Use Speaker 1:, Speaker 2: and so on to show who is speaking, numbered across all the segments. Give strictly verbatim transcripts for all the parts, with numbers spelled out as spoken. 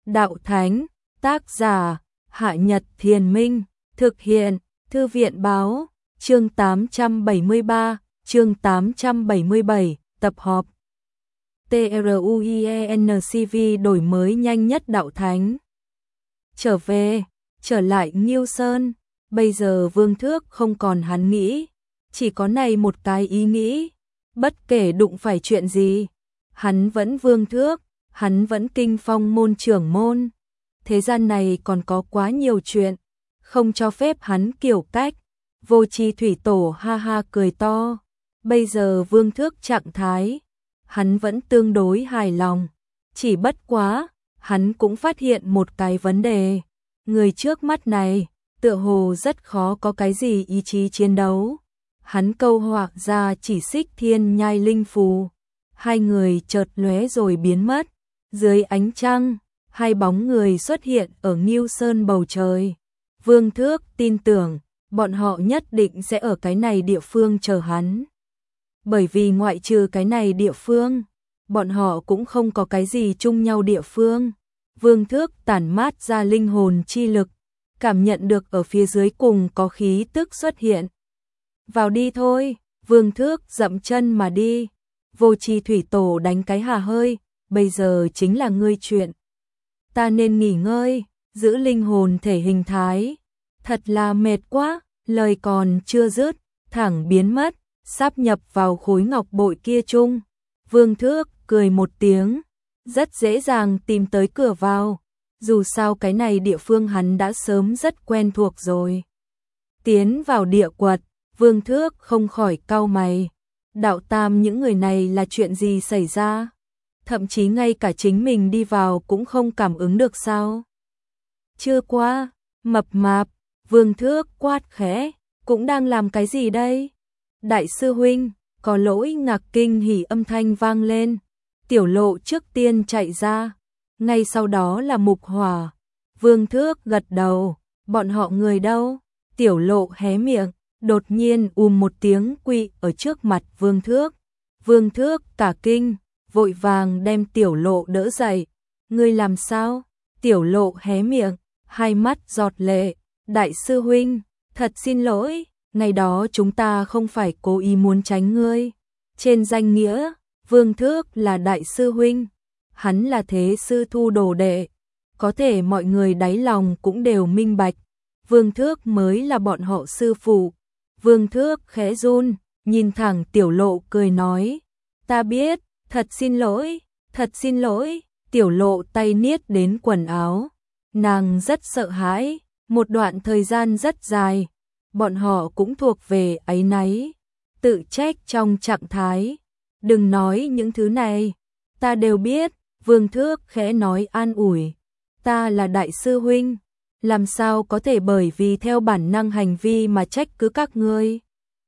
Speaker 1: Đạo Thánh, tác giả, Hạ Nhật Thiền Minh, thực hiện, Thư viện Báo, chương tám trăm bảy mươi ba, chương tám trăm bảy mươi bảy, tập họp. TRUIENCV đổi mới nhanh nhất Đạo Thánh. Trở về, trở lại Ngưu Sơn, bây giờ Vương Thước không còn hắn nghĩ, chỉ có này một cái ý nghĩ, bất kể đụng phải chuyện gì, hắn vẫn Vương Thước, hắn vẫn Kinh Phong môn trưởng môn. Thế gian này còn có quá nhiều chuyện, không cho phép hắn kiểu cách. Vô Chi Thủy Tổ ha ha cười to, bây giờ Vương Thước trạng thái, hắn vẫn tương đối hài lòng, chỉ bất quá, hắn cũng phát hiện một cái vấn đề, người trước mắt này, tựa hồ rất khó có cái gì ý chí chiến đấu. Hắn câu họa ra chỉ xích thiên nhai linh phù, hai người chợt lóe rồi biến mất, dưới ánh trăng, hai bóng người xuất hiện ở Ngưu Sơn bầu trời. Vương Thước tin tưởng, bọn họ nhất định sẽ ở cái này địa phương chờ hắn. Bởi vì ngoại trừ cái này địa phương, bọn họ cũng không có cái gì chung nhau địa phương. Vương Thước tản mát ra linh hồn chi lực, cảm nhận được ở phía dưới cùng có khí tức xuất hiện. Vào đi thôi, Vương Thước dậm chân mà đi. Vô Chi Thủy Tổ đánh cái hà hơi, bây giờ chính là ngươi chuyện. Ta nên nghỉ ngơi, giữ linh hồn thể hình thái. Thật là mệt quá, lời còn chưa dứt, thẳng biến mất, sắp nhập vào khối ngọc bội kia chung. Vương Thước cười một tiếng, rất dễ dàng tìm tới cửa vào, dù sao cái này địa phương hắn đã sớm rất quen thuộc rồi. Tiến vào địa quật, Vương Thước không khỏi cau mày, Đạo Tam những người này là chuyện gì xảy ra? Thậm chí ngay cả chính mình đi vào cũng không cảm ứng được sao? Chưa qua, mập mạp, Vương Thước quát khẽ, cũng đang làm cái gì đây? Đại sư huynh, có lỗi ngạc kinh hỉ âm thanh vang lên, Tiểu Lộ trước tiên chạy ra, ngay sau đó là Mục Hỏa. Vương Thước gật đầu, bọn họ người đâu? Tiểu Lộ hé miệng, đột nhiên ùm một tiếng quỳ ở trước mặt Vương Thước. Vương Thước cả kinh, vội vàng đem Tiểu Lộ đỡ dậy. Ngươi làm sao? Tiểu Lộ hé miệng, hai mắt giọt lệ. Đại sư huynh, thật xin lỗi, ngày đó chúng ta không phải cố ý muốn tránh ngươi. Trên danh nghĩa, Vương Thước là đại sư huynh, hắn là thế sư thu đồ đệ, có thể mọi người đáy lòng cũng đều minh bạch, Vương Thước mới là bọn họ sư phụ. Vương Thước khẽ run, nhìn thẳng Tiểu Lộ cười nói, ta biết, thật xin lỗi, thật xin lỗi. Tiểu Lộ tay niết đến quần áo, nàng rất sợ hãi, một đoạn thời gian rất dài, bọn họ cũng thuộc về áy náy, tự trách trong trạng thái. Đừng nói những thứ này, ta đều biết. Vương Thước khẽ nói an ủi, ta là đại sư huynh, làm sao có thể bởi vì theo bản năng hành vi mà trách cứ các ngươi.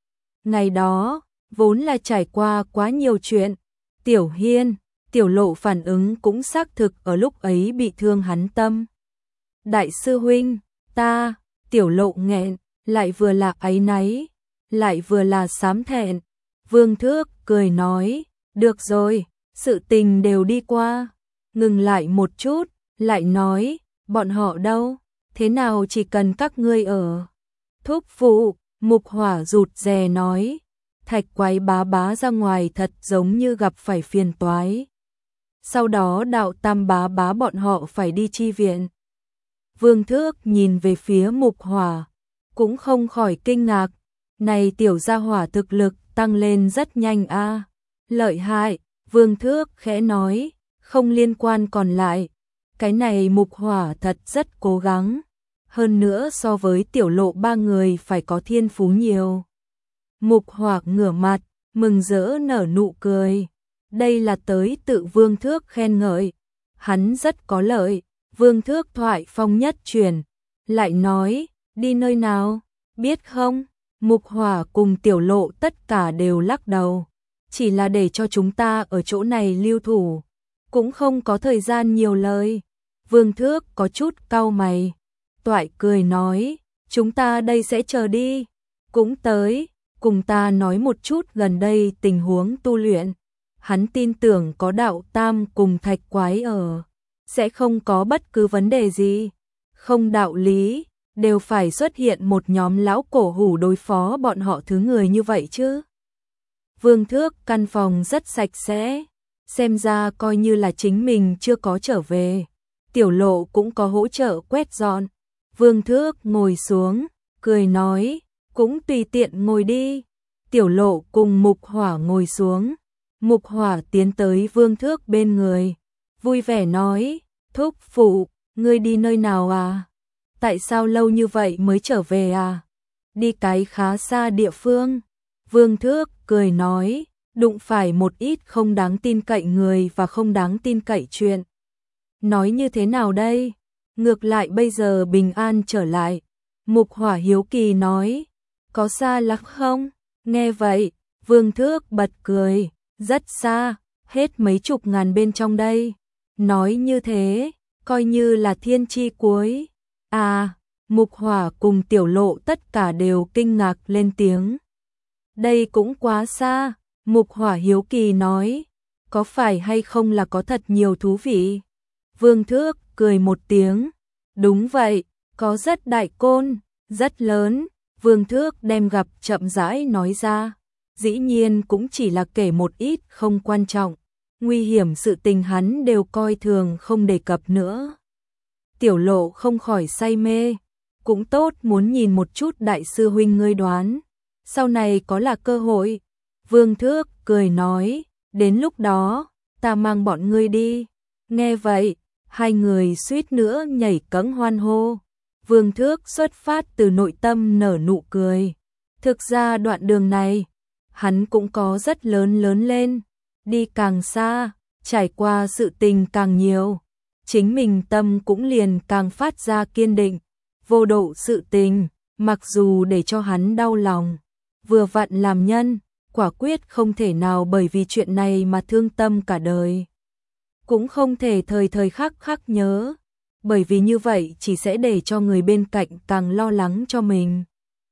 Speaker 1: Ngày đó, vốn là trải qua quá nhiều chuyện, Tiểu Hiên, Tiểu Lộ phản ứng cũng xác thực ở lúc ấy bị thương hắn tâm. Đại sư huynh, ta, Tiểu Lộ nghẹn, lại vừa là áy náy, lại vừa là xám thẹn. Vương Thước cười nói, được rồi, sự tình đều đi qua. Ngừng lại một chút, lại nói, bọn họ đâu, thế nào chỉ cần các ngươi ở. Thúc phụ, Mục Hỏa rụt rè nói, Thạch Quái bá bá ra ngoài thật giống như gặp phải phiền toái. Sau đó Đạo Tam bá bá bọn họ phải đi chi viện. Vương Thước nhìn về phía Mục Hỏa, cũng không khỏi kinh ngạc, này tiểu gia hỏa thực lực tăng lên rất nhanh a. À. Lợi hại, Vương Thước khẽ nói, không liên quan còn lại, cái này Mục Hỏa thật rất cố gắng, hơn nữa so với Tiểu Lộ ba người phải có thiên phú nhiều. Mục Hỏa ngửa mặt, mừng rỡ nở nụ cười, đây là tới tự Vương Thước khen ngợi, hắn rất có lợi. Vương Thước thoại phong nhất truyền, lại nói, đi nơi nào, biết không? Mục Hỏa cùng Tiểu Lộ tất cả đều lắc đầu, chỉ là để cho chúng ta ở chỗ này lưu thủ, cũng không có thời gian nhiều lời. Vương Thước có chút cau mày, toại cười nói, chúng ta đây sẽ chờ đi, cũng tới, cùng ta nói một chút gần đây tình huống tu luyện. Hắn tin tưởng có Đạo Tam cùng Thạch Quái ở, sẽ không có bất cứ vấn đề gì. Không đạo lý, đều phải xuất hiện một nhóm lão cổ hủ đối phó bọn họ thứ người như vậy chứ. Vương Thước, căn phòng rất sạch sẽ, xem ra coi như là chính mình chưa có trở về. Tiểu Lộ cũng có hỗ trợ quét dọn. Vương Thước ngồi xuống, cười nói, cũng tùy tiện ngồi đi. Tiểu Lộ cùng Mục Hỏa ngồi xuống. Mục Hỏa tiến tới Vương Thước bên người, vui vẻ nói, thúc phụ, ngươi đi nơi nào à? Tại sao lâu như vậy mới trở về à? Đi cái khá xa địa phương. Vương Thước cười nói, đụng phải một ít không đáng tin cậy người và không đáng tin cậy chuyện. Nói như thế nào đây? Ngược lại bây giờ bình an trở lại. Mục Hỏa hiếu kỳ nói, có xa lắm không? Nghe vậy, Vương Thước bật cười, rất xa, hết mấy chục ngàn bên trong đây. Nói như thế, coi như là thiên chi cuối. À, Mục Hỏa cùng Tiểu Lộ tất cả đều kinh ngạc lên tiếng. Đây cũng quá xa. Mục Hỏa hiếu kỳ nói, có phải hay không là có thật nhiều thú vị? Vương Thước cười một tiếng, đúng vậy, có rất đại côn, rất lớn. Vương Thước đem gặp chậm rãi nói ra, dĩ nhiên cũng chỉ là kể một ít không quan trọng, nguy hiểm sự tình hắn đều coi thường không đề cập nữa. Tiểu Lộ không khỏi say mê, cũng tốt, muốn nhìn một chút đại sư huynh ngươi đoán, sau này có là cơ hội. Vương Thước cười nói, đến lúc đó, ta mang bọn ngươi đi. Nghe vậy, hai người suýt nữa nhảy cẫng hoan hô. Vương Thước xuất phát từ nội tâm nở nụ cười. Thực ra đoạn đường này, hắn cũng có rất lớn lớn lên, đi càng xa, trải qua sự tình càng nhiều, chính mình tâm cũng liền càng phát ra kiên định. Vô độ sự tình, mặc dù để cho hắn đau lòng, vừa vặn làm nhân, quả quyết không thể nào bởi vì chuyện này mà thương tâm cả đời. Cũng không thể thời thời khắc khắc nhớ, bởi vì như vậy chỉ sẽ để cho người bên cạnh càng lo lắng cho mình.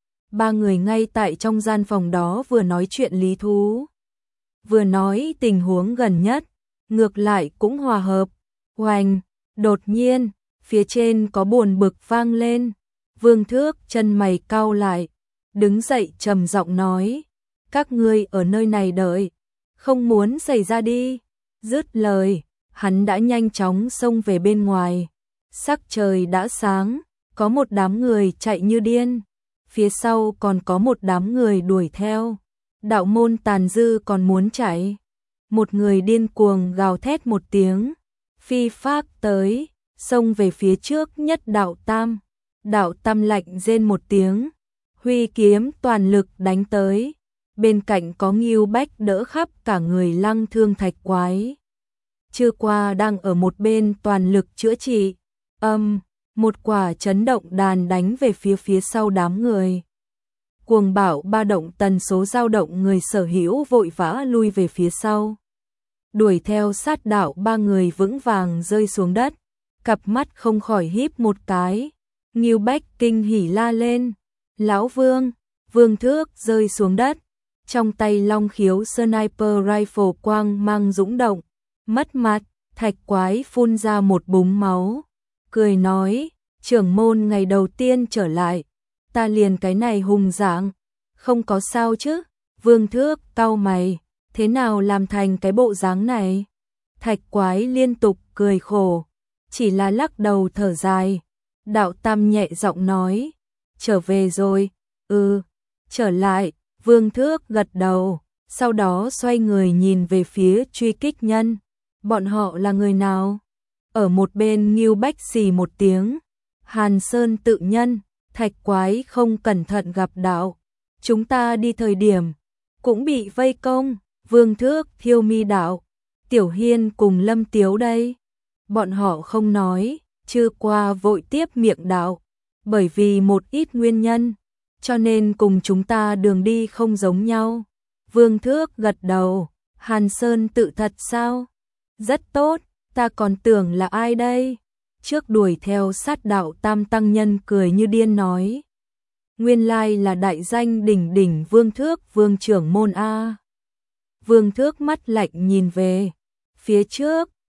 Speaker 1: Ba người ngay tại trong gian phòng đó vừa nói chuyện lý thú, vừa nói tình huống gần nhất, ngược lại cũng hòa hợp. Oành, đột nhiên, phía trên có buồn bực vang lên. Vương Thước chân mày cau lại, đứng dậy trầm giọng nói, các ngươi ở nơi này đợi, không muốn xảy ra đi. Dứt lời, hắn đã nhanh chóng xông về bên ngoài. Sắc trời đã sáng, có một đám người chạy như điên, phía sau còn có một đám người đuổi theo. Đạo môn tàn dư còn muốn chạy, một người điên cuồng gào thét một tiếng, phi phác tới, xông về phía trước nhất Đạo Tam. Đạo Tam lạnh rên một tiếng, huy kiếm toàn lực đánh tới. Bên cạnh có Ngưu Bách đỡ khắp cả người Lăng Thương Thạch Quái. Chưa qua đang ở một bên toàn lực chữa trị. Âm, một quả chấn động đàn đánh về phía phía sau đám người. Cuồng bạo ba động tần số dao động, người sở hữu vội vã lui về phía sau. Đuổi theo sát đạo ba người vững vàng rơi xuống đất, cặp mắt không khỏi híp một cái. Ngưu Bách kinh hỉ la lên, lão Vương. Vương Thước rơi xuống đất, trong tay long khiếu sniper rifle quang mang dũng động, mất mặt. Thạch Quái phun ra một búng máu, cười nói, trưởng môn ngày đầu tiên trở lại, ta liền cái này hùng dạng, không có sao chứ? Vương Thước cau mày, thế nào làm thành cái bộ dáng này? Thạch Quái liên tục cười khổ, chỉ là lắc đầu thở dài. Đạo Tam nhẹ giọng nói, trở về rồi. Ừ, trở lại. Vương Thước gật đầu, sau đó xoay người nhìn về phía truy kích nhân. Bọn họ là người nào? Ở một bên Ngưu Bách xì một tiếng, Hàn Sơn tự nhân. Thạch Quái không cẩn thận gặp đạo, chúng ta đi thời điểm cũng bị vây công. Vương Thước thiêu mi đạo, Tiểu Hiên cùng Lâm Tiếu đây. Bọn họ không nói, chưa qua vội tiếp miệng đạo, bởi vì một ít nguyên nhân, cho nên cùng chúng ta đường đi không giống nhau. Vương Thước gật đầu, Hàn Sơn tự thật sao? Rất tốt, ta còn tưởng là ai đây? Trước đuổi theo sát đạo Tam tăng nhân cười như điên nói, nguyên lai là đại danh đỉnh đỉnh Vương Thước, Vương trưởng môn a. Vương Thước mắt lạnh nhìn về phía trước,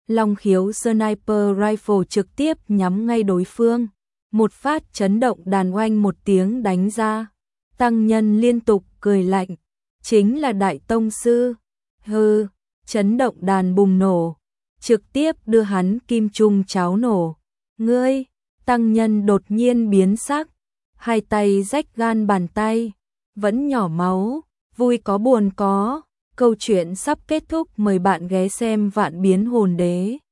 Speaker 1: Long khiếu sniper rifle trực tiếp nhắm ngay đối phương. Một phát chấn động đàn oanh một tiếng đánh ra. Tăng nhân liên tục cười lạnh. Chính là đại tông sư. Hừ, chấn động đàn bùng nổ. Trực tiếp đưa hắn kim trung cháo nổ. Ngươi, tăng nhân đột nhiên biến sắc. Hai tay rách gan bàn tay. Vẫn nhỏ máu, vui có buồn có. Câu chuyện sắp kết thúc, mời bạn ghé xem Vạn Biến Hồn Đế.